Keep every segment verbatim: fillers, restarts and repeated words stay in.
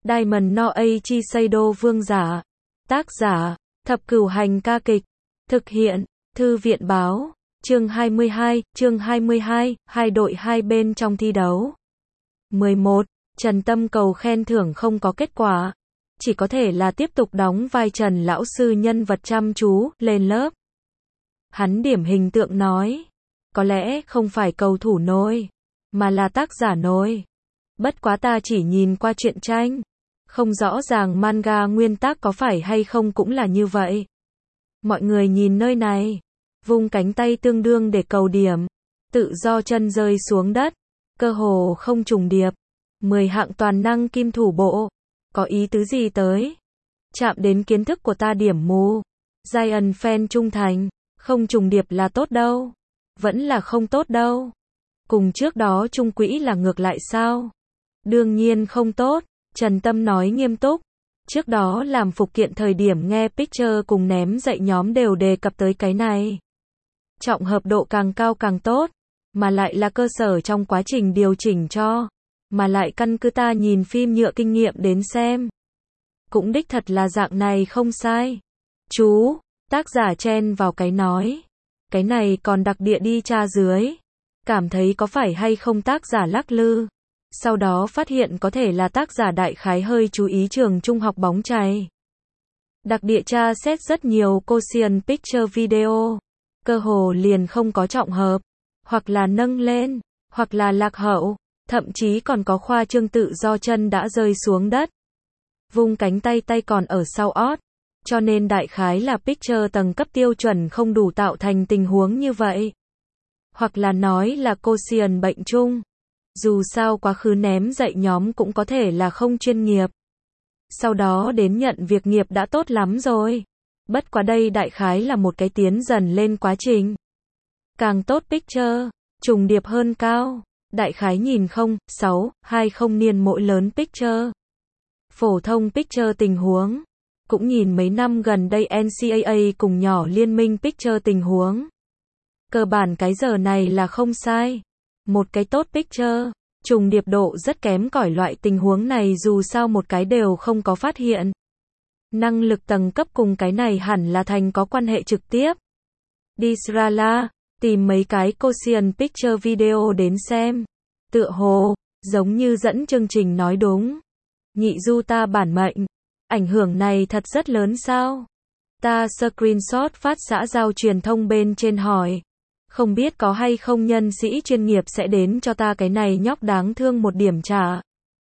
Diamond no Aichi Seido vương giả. Tác giả, Thập Cửu Hành ca kịch. Thực hiện, Thư viện báo. Chương hai mươi hai, chương hai mươi hai, hai đội hai bên trong thi đấu. mười một. Trần Tâm cầu khen thưởng không có kết quả. Chỉ có thể là tiếp tục đóng vai Trần lão sư nhân vật chăm chú, lên lớp. Hắn điểm hình tượng nói. Có lẽ không phải cầu thủ nổi, mà là tác giả nổi. Bất quá ta chỉ nhìn qua truyện tranh. Không rõ ràng manga nguyên tác có phải hay không cũng là như vậy. Mọi người nhìn nơi này. Vung cánh tay tương đương để cầu điểm. Tự do chân rơi xuống đất. Cơ hồ không trùng điệp. mười hạng toàn năng kim thủ bộ. Có ý tứ gì tới? Chạm đến kiến thức của ta điểm mù. Giant fan trung thành. Không trùng điệp là tốt đâu. Vẫn là không tốt đâu. Cùng trước đó trung quỹ là ngược lại sao? Đương nhiên không tốt. Trần Tâm nói nghiêm túc. Trước đó làm phụ kiện thời điểm nghe Picture cùng ném dạy nhóm đều đề cập tới cái này. Trọng hợp độ càng cao càng tốt. Mà lại là cơ sở trong quá trình điều chỉnh cho. Mà lại căn cứ ta nhìn phim nhựa kinh nghiệm đến xem. Cũng đích thật là dạng này không sai. Chú, tác giả chen vào cái nói. Cái này còn đặc địa đi tra dưới. Cảm thấy có phải hay không tác giả lắc lư. Sau đó phát hiện có thể là tác giả đại khái hơi chú ý trường trung học bóng chày. Đặc địa tra xét rất nhiều motion picture video. Cơ hồ liền không có trọng hợp. Hoặc là nâng lên. Hoặc là lạc hậu. Thậm chí còn có khoa trương tự do chân đã rơi xuống đất. Vung cánh tay tay còn ở sau ót. Cho nên đại khái là picture tầng cấp tiêu chuẩn không đủ tạo thành tình huống như vậy. Hoặc là nói là motion bệnh chung. Dù sao quá khứ ném dạy nhóm cũng có thể là không chuyên nghiệp. Sau đó đến nhận việc nghiệp đã tốt lắm rồi. Bất quá đây đại khái là một cái tiến dần lên quá trình. Càng tốt picture, trùng điệp hơn cao. Đại khái nhìn không, sáu, hai không niên mỗi lớn picture. Phổ thông picture tình huống. Cũng nhìn mấy năm gần đây en xê a a cùng nhỏ liên minh picture tình huống. Cơ bản cái giờ này là không sai. Một cái tốt picture, trùng điệp độ rất kém cỏi loại tình huống này dù sao một cái đều không có phát hiện. Năng lực tầng cấp cùng cái này hẳn là thành có quan hệ trực tiếp. Đi Srala, tìm mấy cái motion picture video đến xem. Tựa hồ, giống như dẫn chương trình nói đúng. Nhị du ta bản mệnh. Ảnh hưởng này thật rất lớn sao? Ta screenshot phát xã giao truyền thông bên trên hỏi. Không biết có hay không nhân sĩ chuyên nghiệp sẽ đến cho ta cái này nhóc đáng thương một điểm trả.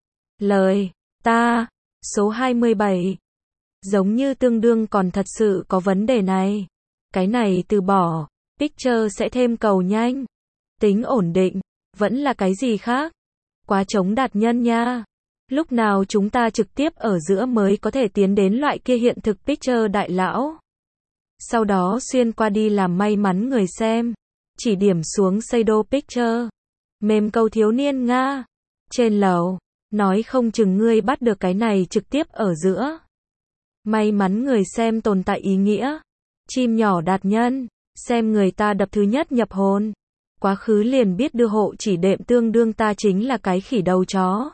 Lời, ta, số hai mươi bảy. Giống như tương đương còn thật sự có vấn đề này. Cái này từ bỏ, picture sẽ thêm cầu nhanh. Tính ổn định, vẫn là cái gì khác? Quá chống đạt nhân nha. Lúc nào chúng ta trực tiếp ở giữa mới có thể tiến đến loại kia hiện thực picture đại lão. Sau đó xuyên qua đi làm may mắn người xem. Chỉ điểm xuống Seido picture. Mềm câu thiếu niên Nga. Trên lầu. Nói không chừng ngươi bắt được cái này trực tiếp ở giữa. May mắn người xem tồn tại ý nghĩa. Chim nhỏ đạt nhân. Xem người ta đập thứ nhất nhập hồn. Quá khứ liền biết đưa hộ chỉ đệm tương đương ta chính là cái khỉ đầu chó.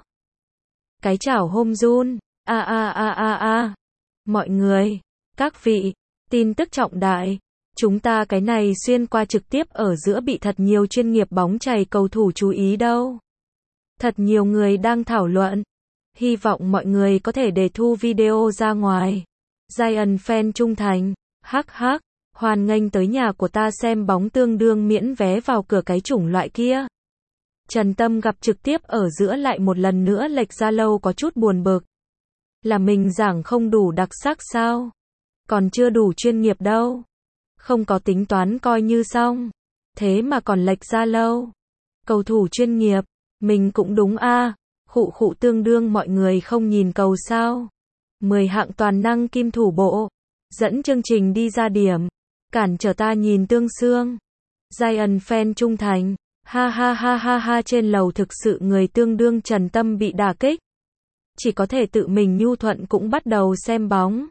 Cái chảo hôm run. A a a a a. Mọi người. Các vị. Tin tức trọng đại. Chúng ta cái này xuyên qua trực tiếp ở giữa bị thật nhiều chuyên nghiệp bóng chày cầu thủ chú ý đâu. Thật nhiều người đang thảo luận. Hy vọng mọi người có thể để thu video ra ngoài. Giant fan trung thành. Hắc hắc. Hoan nghênh tới nhà của ta xem bóng tương đương miễn vé vào cửa cái chủng loại kia. Trần Tâm gặp trực tiếp ở giữa lại một lần nữa lệch ra lâu có chút buồn bực. Là mình giảng không đủ đặc sắc sao? Còn chưa đủ chuyên nghiệp đâu. Không có tính toán coi như xong. Thế mà còn lệch ra lâu. Cầu thủ chuyên nghiệp. Mình cũng đúng a. À. Khụ khụ tương đương mọi người không nhìn cầu sao. mười hạng toàn năng kim thủ bộ. Dẫn chương trình đi ra điểm. Cản trở ta nhìn tương xương. Giant fan trung thành. Ha ha ha ha ha trên lầu thực sự người tương đương Trần Tâm bị đả kích. Chỉ có thể tự mình nhu thuận cũng bắt đầu xem bóng.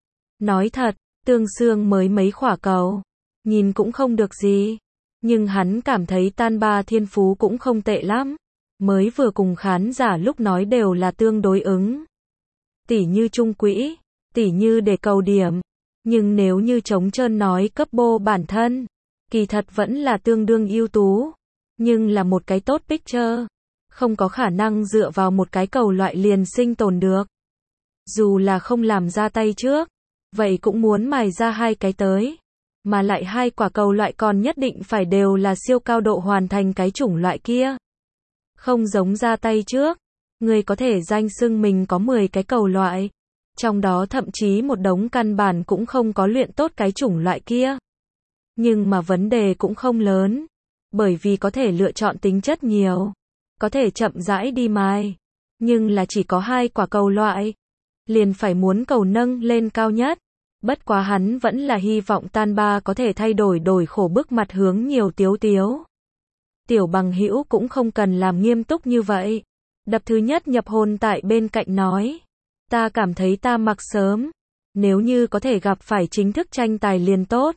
Nói thật, tương xương mới mấy khỏa cầu. Nhìn cũng không được gì. Nhưng hắn cảm thấy Tan Ba thiên phú cũng không tệ lắm. Mới vừa cùng khán giả lúc nói đều là tương đối ứng. tỉ như trung quỹ, tỉ như để cầu điểm. Nhưng nếu như trống trơn nói cấp bô bản thân, kỳ thật vẫn là tương đương ưu tú. Nhưng là một cái tốt pitcher, không có khả năng dựa vào một cái cầu loại liền sinh tồn được. Dù là không làm ra tay trước, vậy cũng muốn mài ra hai cái tới. Mà lại hai quả cầu loại còn nhất định phải đều là siêu cao độ hoàn thành cái chủng loại kia. Không giống ra tay trước, người có thể danh xưng mình có mười cái cầu loại. Trong đó thậm chí một đống căn bản cũng không có luyện tốt cái chủng loại kia. Nhưng mà vấn đề cũng không lớn. Bởi vì có thể lựa chọn tính chất nhiều. Có thể chậm rãi đi mài. Nhưng là chỉ có hai quả cầu loại. Liền phải muốn cầu nâng lên cao nhất. Bất quá hắn vẫn là hy vọng tan ba có thể thay đổi đổi khổ bức mặt hướng nhiều tiếu tiếu. Tiểu bằng hữu cũng không cần làm nghiêm túc như vậy. Đập thứ nhất nhập hồn tại bên cạnh nói. Ta cảm thấy ta mặc sớm. Nếu như có thể gặp phải chính thức tranh tài liền tốt.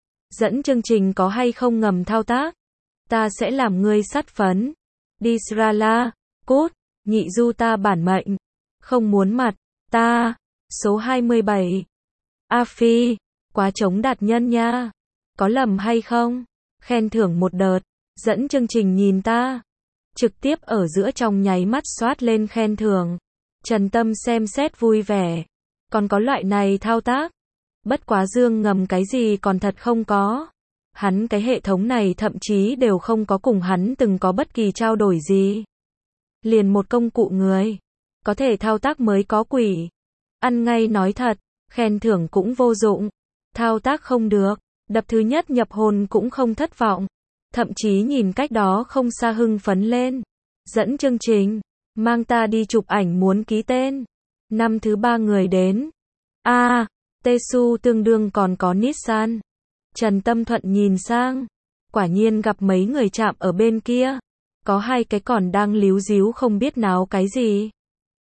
Dẫn chương trình có hay không ngầm thao tác. Ta sẽ làm ngươi sắt phấn. Đi Srala, cút, nhị du ta bản mệnh. Không muốn mặt, ta. Số hai mươi bảy. A Phi, quá chống đạt nhân nha. Có lầm hay không? Khen thưởng một đợt. Dẫn chương trình nhìn ta. Trực tiếp ở giữa trong nháy mắt xoát lên khen thưởng. Trần Tâm xem xét vui vẻ. Còn có loại này thao tác. Bất quá dương ngầm cái gì còn thật không có. Hắn cái hệ thống này thậm chí đều không có cùng hắn từng có bất kỳ trao đổi gì. Liền một công cụ người. Có thể thao tác mới có quỷ. Ăn ngay nói thật. Khen thưởng cũng vô dụng. Thao tác không được. Đập thứ nhất nhập hồn cũng không thất vọng. Thậm chí nhìn cách đó không xa hưng phấn lên. Dẫn chương trình. Mang ta đi chụp ảnh muốn ký tên. Năm thứ ba người đến. A, à, Tesu tương đương còn có Nissan. Trần Tâm Thuận nhìn sang. Quả nhiên gặp mấy người chạm ở bên kia. Có hai cái còn đang líu díu không biết náo cái gì.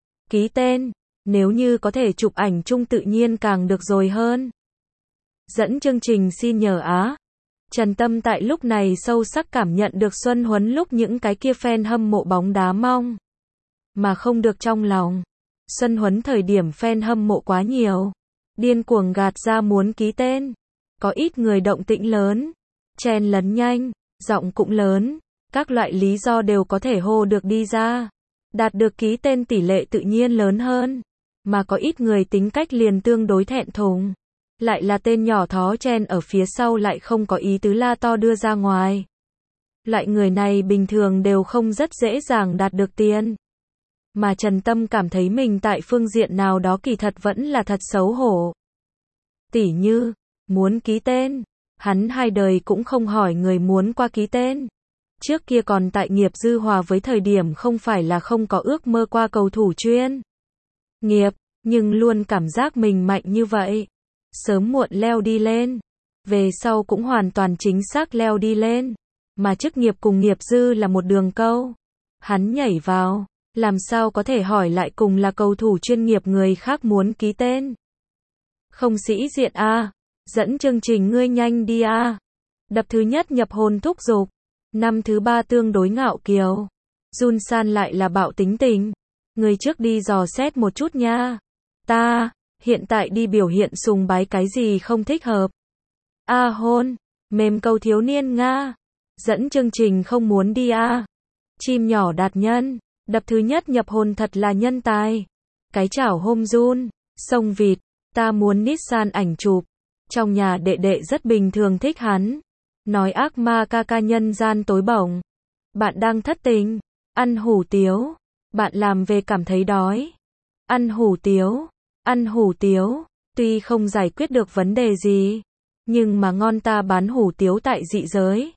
Ký tên. Nếu như có thể chụp ảnh chung tự nhiên càng được rồi hơn. Dẫn chương trình xin nhờ á. Trần Tâm tại lúc này sâu sắc cảm nhận được Xuân Huấn lúc những cái kia fan hâm mộ bóng đá mong. Mà không được trong lòng. Xuân Huấn thời điểm fan hâm mộ quá nhiều. Điên cuồng gạt ra muốn ký tên. Có ít người động tĩnh lớn. Chen lấn nhanh. Giọng cũng lớn. Các loại lý do đều có thể hô được đi ra. Đạt được ký tên tỷ lệ tự nhiên lớn hơn. Mà có ít người tính cách liền tương đối thẹn thùng. Lại là tên nhỏ thó chen ở phía sau lại không có ý tứ la to đưa ra ngoài. Loại người này bình thường đều không rất dễ dàng đạt được tiền. Mà Trần Tâm cảm thấy mình tại phương diện nào đó kỳ thật vẫn là thật xấu hổ. Tỉ như, muốn ký tên. Hắn hai đời cũng không hỏi người muốn qua ký tên. Trước kia còn tại nghiệp dư hòa với thời điểm không phải là không có ước mơ qua cầu thủ chuyên nghiệp, nhưng luôn cảm giác mình mạnh như vậy. Sớm muộn leo đi lên. Về sau cũng hoàn toàn chính xác leo đi lên. Mà chức nghiệp cùng nghiệp dư là một đường câu. Hắn nhảy vào. Làm sao có thể hỏi lại cùng là cầu thủ chuyên nghiệp người khác muốn ký tên. Không sĩ diện a. Dẫn chương trình ngươi nhanh đi a. Đập thứ nhất nhập hồn thúc giục. Năm thứ ba tương đối ngạo kiều. Jun San lại là bạo tính tình. Người trước đi dò xét một chút nha. Ta, hiện tại đi biểu hiện sùng bái cái gì không thích hợp. A hôn, mềm câu thiếu niên Nga. Dẫn chương trình không muốn đi a. Chim nhỏ đạt nhân. Đập thứ nhất nhập hồn thật là nhân tài. Cái chảo hôm Jun, sông vịt, ta muốn Nissan ảnh chụp. Trong nhà đệ đệ rất bình thường thích hắn. Nói ác ma ca ca nhân gian tối bổng. Bạn đang thất tình. Ăn hủ tiếu. Bạn làm về cảm thấy đói. Ăn hủ tiếu. Ăn hủ tiếu. Tuy không giải quyết được vấn đề gì. Nhưng mà ngon ta bán hủ tiếu tại dị giới.